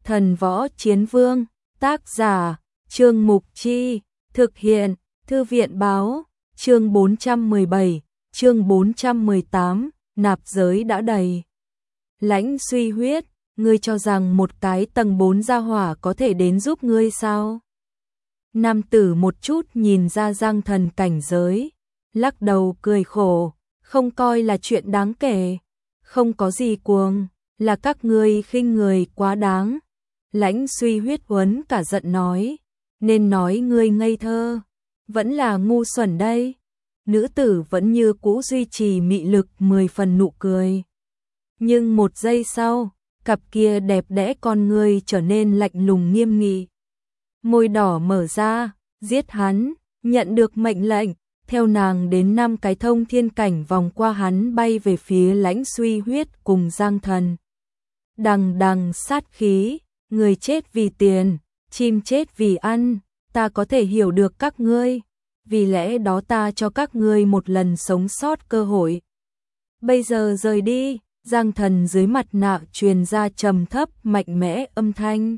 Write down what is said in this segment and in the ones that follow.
Thần Võ Chiến Vương, tác giả, Trương Mục Chi, thực hiện, Thư viện báo, chương 417, chương 418, nạp giới đã đầy. Lãnh Suy Huyết, ngươi cho rằng một cái tầng 4 gia hỏa có thể đến giúp ngươi sao? Nam tử một chút nhìn ra Giang Thần cảnh giới, lắc đầu cười khổ, không coi là chuyện đáng kể, không có gì cuồng, là các ngươi khinh người quá đáng. Lãnh Suy Huyết uốn cả giận nói, nên nói ngươi ngây thơ, vẫn là ngu xuẩn đây. Nữ tử vẫn như cũ duy trì mị lực 10 phần nụ cười. Nhưng một giây sau, cặp kia đẹp đẽ con ngươi trở nên lạnh lùng nghiêm nghị. Môi đỏ mở ra, giết hắn, nhận được mệnh lệnh, theo nàng đến 5 cái thông thiên cảnh vòng qua hắn bay về phía Lãnh Suy Huyết cùng Giang Thần. Đằng đằng sát khí, người chết vì tiền, chim chết vì ăn, ta có thể hiểu được các ngươi, vì lẽ đó ta cho các ngươi một lần sống sót cơ hội. Bây giờ rời đi. Giang Thần dưới mặt nạ truyền ra trầm thấp mạnh mẽ âm thanh.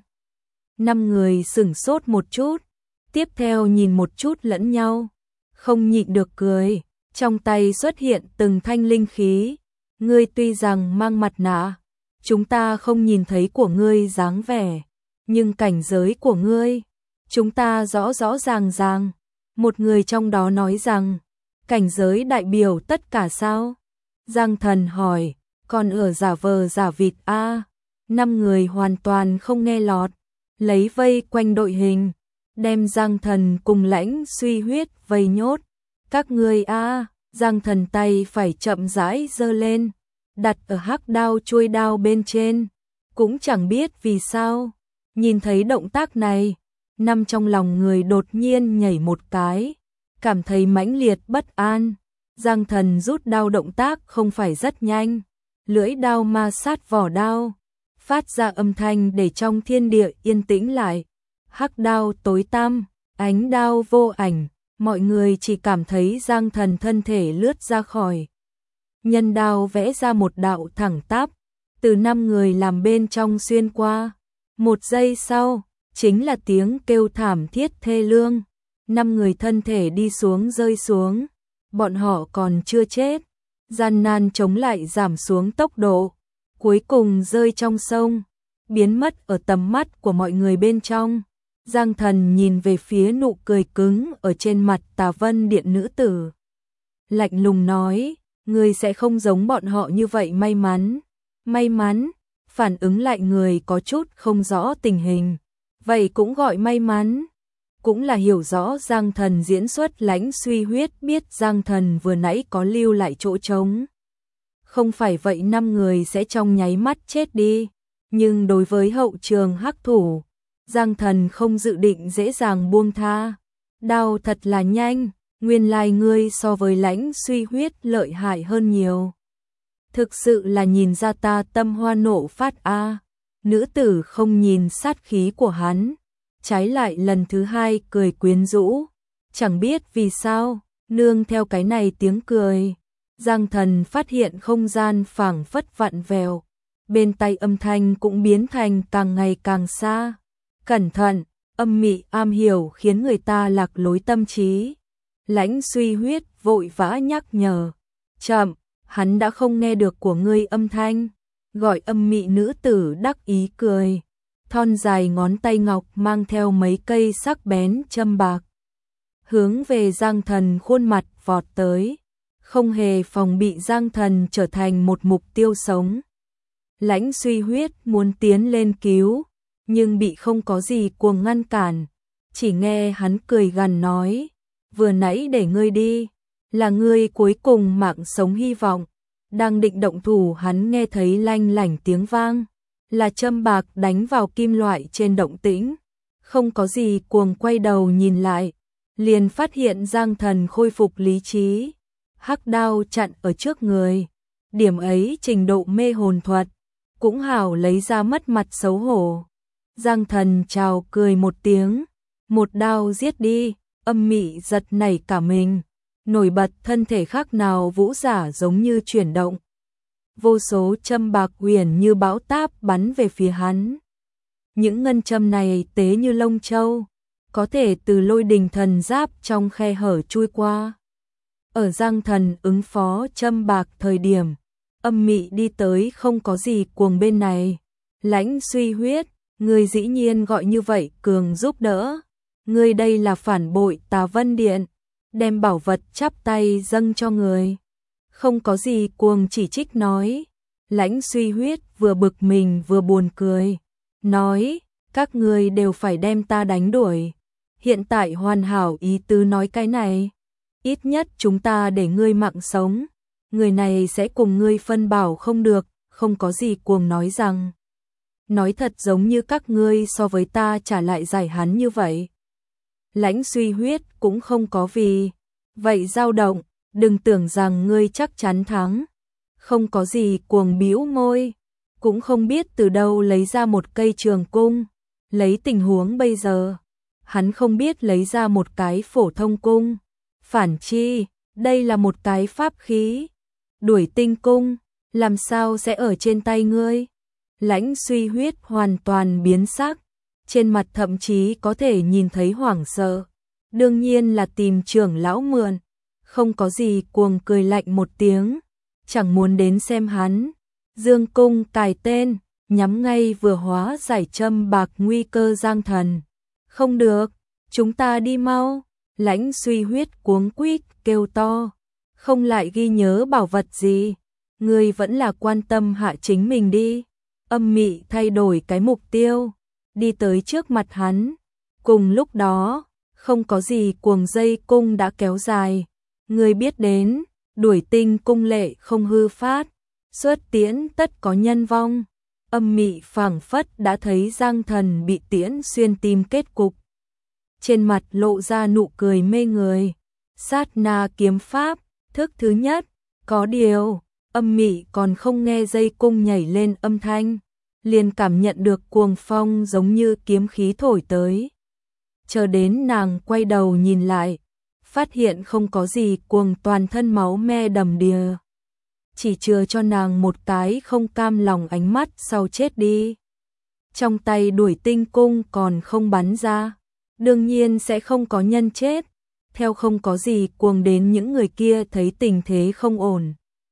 5 người sửng sốt một chút, tiếp theo nhìn một chút lẫn nhau, không nhịn được cười, trong tay xuất hiện từng thanh linh khí. Ngươi tuy rằng mang mặt nạ, chúng ta không nhìn thấy của ngươi dáng vẻ, nhưng cảnh giới của ngươi, chúng ta rõ rõ ràng ràng. Một người trong đó nói rằng, cảnh giới đại biểu tất cả sao? Giang Thần hỏi. Còn ở giả vờ giả vịt a. 5 người hoàn toàn không nghe lọt, lấy vây quanh đội hình, đem Giang Thần cùng Lãnh Suy Huyết vây nhốt. Các ngươi a. Giang Thần tay phải chậm rãi giơ lên, đặt ở hắc đao chuôi đao bên trên, cũng chẳng biết vì sao, nhìn thấy động tác này, trong lòng người đột nhiên nhảy một cái, cảm thấy mãnh liệt bất an. Giang Thần rút đao động tác không phải rất nhanh. Lưỡi đao ma sát vỏ đao, phát ra âm thanh để trong thiên địa yên tĩnh lại. Hắc đao tối tăm, ánh đao vô ảnh, mọi người chỉ cảm thấy Giang Thần thân thể lướt ra khỏi. Nhân đao vẽ ra một đạo thẳng tắp, từ 5 người làm bên trong xuyên qua. Một giây sau, chính là tiếng kêu thảm thiết thê lương. 5 người thân thể đi xuống rơi xuống, bọn họ còn chưa chết. Gian nan chống lại giảm xuống tốc độ, cuối cùng rơi trong sông, biến mất ở tầm mắt của mọi người bên trong. Giang Thần nhìn về phía nụ cười cứng ở trên mặt Tà Vân Điện nữ tử. Lạnh lùng nói, ngươi sẽ không giống bọn họ như vậy may mắn. May mắn, phản ứng lại người có chút không rõ tình hình. Vậy cũng gọi may mắn. Cũng là hiểu rõ Giang Thần diễn xuất. Lãnh Suy Huyết biết Giang Thần vừa nãy có lưu lại chỗ trống. Không phải vậy 5 người sẽ trong nháy mắt chết đi. Nhưng đối với hậu trường hắc thủ, Giang Thần không dự định dễ dàng buông tha. Đao thật là nhanh, nguyên lai ngươi so với Lãnh Suy Huyết lợi hại hơn nhiều. Thực sự là nhìn ra ta tâm hoa nộ phát a. Nữ tử không nhìn sát khí của hắn, trái lại lần thứ 2 cười quyến rũ, chẳng biết vì sao, nương theo cái này tiếng cười. Giang Thần phát hiện không gian phảng phất vặn vẹo, bên tai âm thanh cũng biến thành càng ngày càng xa. Cẩn thận, âm mị am hiểu khiến người ta lạc lối tâm trí. Lãnh Suy Huyết vội vã nhắc nhở, chậm, hắn đã không nghe được của ngươi âm thanh. Gọi âm mị nữ tử đắc ý cười. Thon dài ngón tay ngọc mang theo mấy cây sắc bén châm bạc, hướng về Giang Thần khuôn mặt vọt tới, không hề phòng bị Giang Thần trở thành một mục tiêu sống. Lãnh Suy Huyết muốn tiến lên cứu, nhưng bị không có gì cuồng ngăn cản, chỉ nghe hắn cười gằn nói, vừa nãy để ngươi đi, là ngươi cuối cùng mạng sống hy vọng. Đang định động thủ hắn nghe thấy lanh lảnh tiếng vang, là châm bạc đánh vào kim loại trên động tĩnh, không có gì cuồng quay đầu nhìn lại, liền phát hiện Giang Thần khôi phục lý trí, hắc đao chặn ở trước người, điểm ấy trình độ mê hồn thuật, cũng hảo lấy ra mất mặt xấu hổ. Giang Thần chào cười một tiếng, một đao giết đi, âm mị giật nảy cả mình, nổi bật thân thể khác nào vũ giả giống như chuyển động. Vô số châm bạc huyền như bão táp bắn về phía hắn. những ngân châm này tế như lông châu, có thể từ lôi đình thần giáp trong khe hở chui qua. Ở Giang Thần ứng phó châm bạc thời điểm, Âm Mị đi tới không có gì cuồng bên này. Lãnh Suy Huyết, ngươi dĩ nhiên gọi như vậy cường giúp đỡ. Ngươi đây là phản bội Tà Vân Điện, đem bảo vật chắp tay dâng cho người. Không có gì cuồng chỉ trích nói. Lãnh Suy Huyết vừa bực mình vừa buồn cười. Nói, các ngươi đều phải đem ta đánh đuổi. Hiện tại hoàn hảo ý tứ nói cái này. Ít nhất chúng ta để ngươi mạng sống. Người này sẽ cùng ngươi phân bảo không được, không có gì cuồng nói rằng. Nói thật giống như các ngươi so với ta trả lại giải hắn như vậy. Lãnh Suy Huyết cũng không có vì. Vậy dao động, đừng tưởng rằng ngươi chắc chắn thắng. Không có gì cuồng bĩu môi. Cũng không biết từ đâu lấy ra một cây trường cung. Lấy tình huống bây giờ, hắn không biết lấy ra một cái phổ thông cung. Phản chi, đây là một cái pháp khí. Đuổi tinh cung, làm sao sẽ ở trên tay ngươi? Lãnh Suy Huyết hoàn toàn biến sắc, trên mặt thậm chí có thể nhìn thấy hoảng sợ. Đương nhiên là tìm trưởng lão mượn, không có gì cuồng cười lạnh một tiếng, chẳng muốn đến xem hắn. Dương cung cài tên, nhắm ngay vừa hóa giải châm bạc nguy cơ Giang Thần. Không được, chúng ta đi mau. Lãnh Suy Huyết cuống quýt kêu to, không lại ghi nhớ bảo vật gì, ngươi vẫn là quan tâm hạ chính mình đi. Âm Mị thay đổi cái mục tiêu, đi tới trước mặt hắn. Cùng lúc đó, không có gì cuồng dây cung đã kéo dài. Ngươi biết đến, đuổi tinh cung lệ không hư phát, xuất tiễn tất có nhân vong. Âm Mị phảng phất đã thấy Giang Thần bị tiễn xuyên tim kết cục. Trên mặt lộ ra nụ cười mê người. Sát na kiếm pháp, thức thứ nhất. Có điều, Âm Mị còn không nghe dây cung nhảy lên âm thanh, liền cảm nhận được cuồng phong giống như kiếm khí thổi tới. Chờ đến nàng quay đầu nhìn lại, phát hiện không có gì cuồng, toàn thân máu me đầm đìa. Chỉ chừa cho nàng một cái không cam lòng ánh mắt sau chết đi. Trong tay đuổi tinh cung còn không bắn ra, đương nhiên sẽ không có nhân chết. Theo không có gì cuồng đến những người kia thấy tình thế không ổn,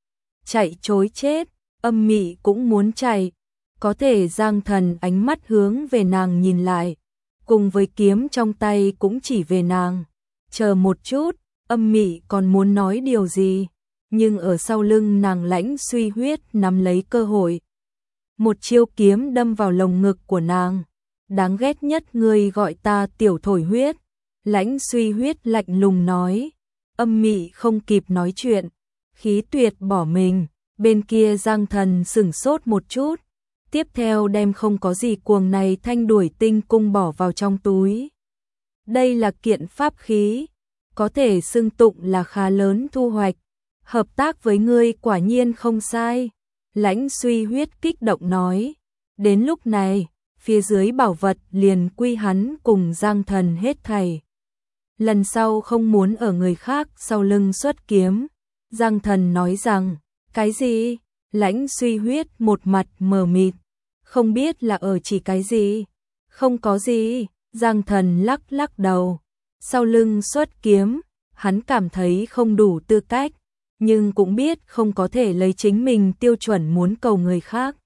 chạy trối chết. Âm Mị cũng muốn chạy, có thể Giang Thần ánh mắt hướng về nàng nhìn lại, cùng với kiếm trong tay cũng chỉ về nàng. Chờ một chút, Âm Mị còn muốn nói điều gì, nhưng ở sau lưng nàng Lãnh Suy Huyết nắm lấy cơ hội, một chiêu kiếm đâm vào lồng ngực của nàng. Đáng ghét nhất ngươi gọi ta tiểu thổi huyết. Lãnh Suy Huyết lạnh lùng nói. Âm Mị không kịp nói chuyện, khí tuyệt bỏ mình. Bên kia Giang Thần sửng sốt một chút, tiếp theo đem không có gì cuồng này thanh đuổi tinh cung bỏ vào trong túi. Đây là kiện pháp khí, có thể xưng tụng là khá lớn thu hoạch. Hợp tác với ngươi quả nhiên không sai. Lãnh Suy Huyết kích động nói. Đến lúc này, phía dưới bảo vật liền quy hắn cùng Giang Thần hết thảy. Lần sau không muốn ở người khác sau lưng xuất kiếm. Giang Thần nói rằng, cái gì? Lãnh Suy Huyết một mặt mờ mịt, không biết là ở chỉ cái gì. Không có gì. Giang Thần lắc lắc đầu. Sau lưng xuất kiếm, hắn cảm thấy không đủ tư cách, nhưng cũng biết không có thể lấy chính mình tiêu chuẩn muốn cầu người khác.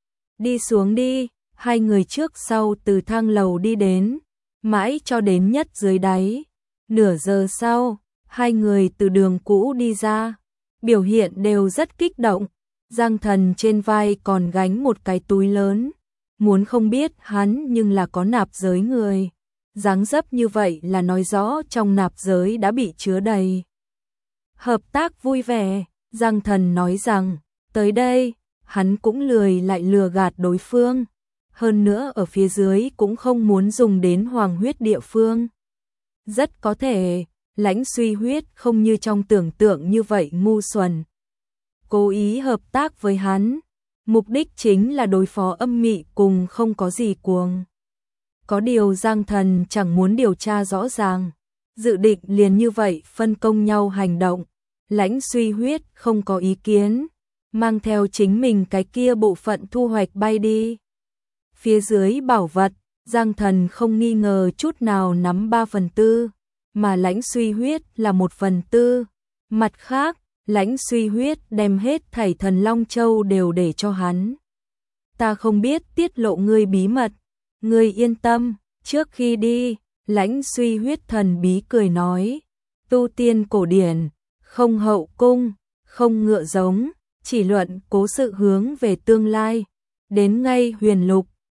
Đi xuống đi. Hai người trước sau từ thang lầu đi đến, mãi cho đến nhất dưới đáy. Nửa giờ sau, hai người từ đường cũ đi ra, biểu hiện đều rất kích động. Giang Thần trên vai còn gánh một cái túi lớn, muốn không biết hắn nhưng là có nạp giới người. Dáng dấp như vậy là nói rõ trong nạp giới đã bị chứa đầy. Hợp tác vui vẻ, Giang Thần nói rằng, tới đây, hắn cũng lười lại lừa gạt đối phương. Hơn nữa ở phía dưới cũng không muốn dùng đến hoàng huyết địa phương. Rất có thể, Lãnh Suy Huyết không như trong tưởng tượng như vậy ngu xuẩn. Cố ý hợp tác với hắn, mục đích chính là đối phó Âm Mị cùng không có gì cuồng. Có điều Giang Thần chẳng muốn điều tra rõ ràng, dự định liền như vậy phân công nhau hành động. Lãnh Suy Huyết không có ý kiến, mang theo chính mình cái kia bộ phận thu hoạch bay đi. Phía dưới bảo vật, Giang Thần không nghi ngờ chút nào nắm 3/4, mà Lãnh Suy Huyết là 1/4. Mặt khác, Lãnh Suy Huyết đem hết thảy Thần Long Châu đều để cho hắn. Ta không biết tiết lộ ngươi bí mật, ngươi yên tâm, trước khi đi, Lãnh Suy Huyết thần bí cười nói, tu tiên cổ điển, không hậu cung, không ngựa giống, chỉ luận cố sự hướng về tương lai, đến ngay huyền lục,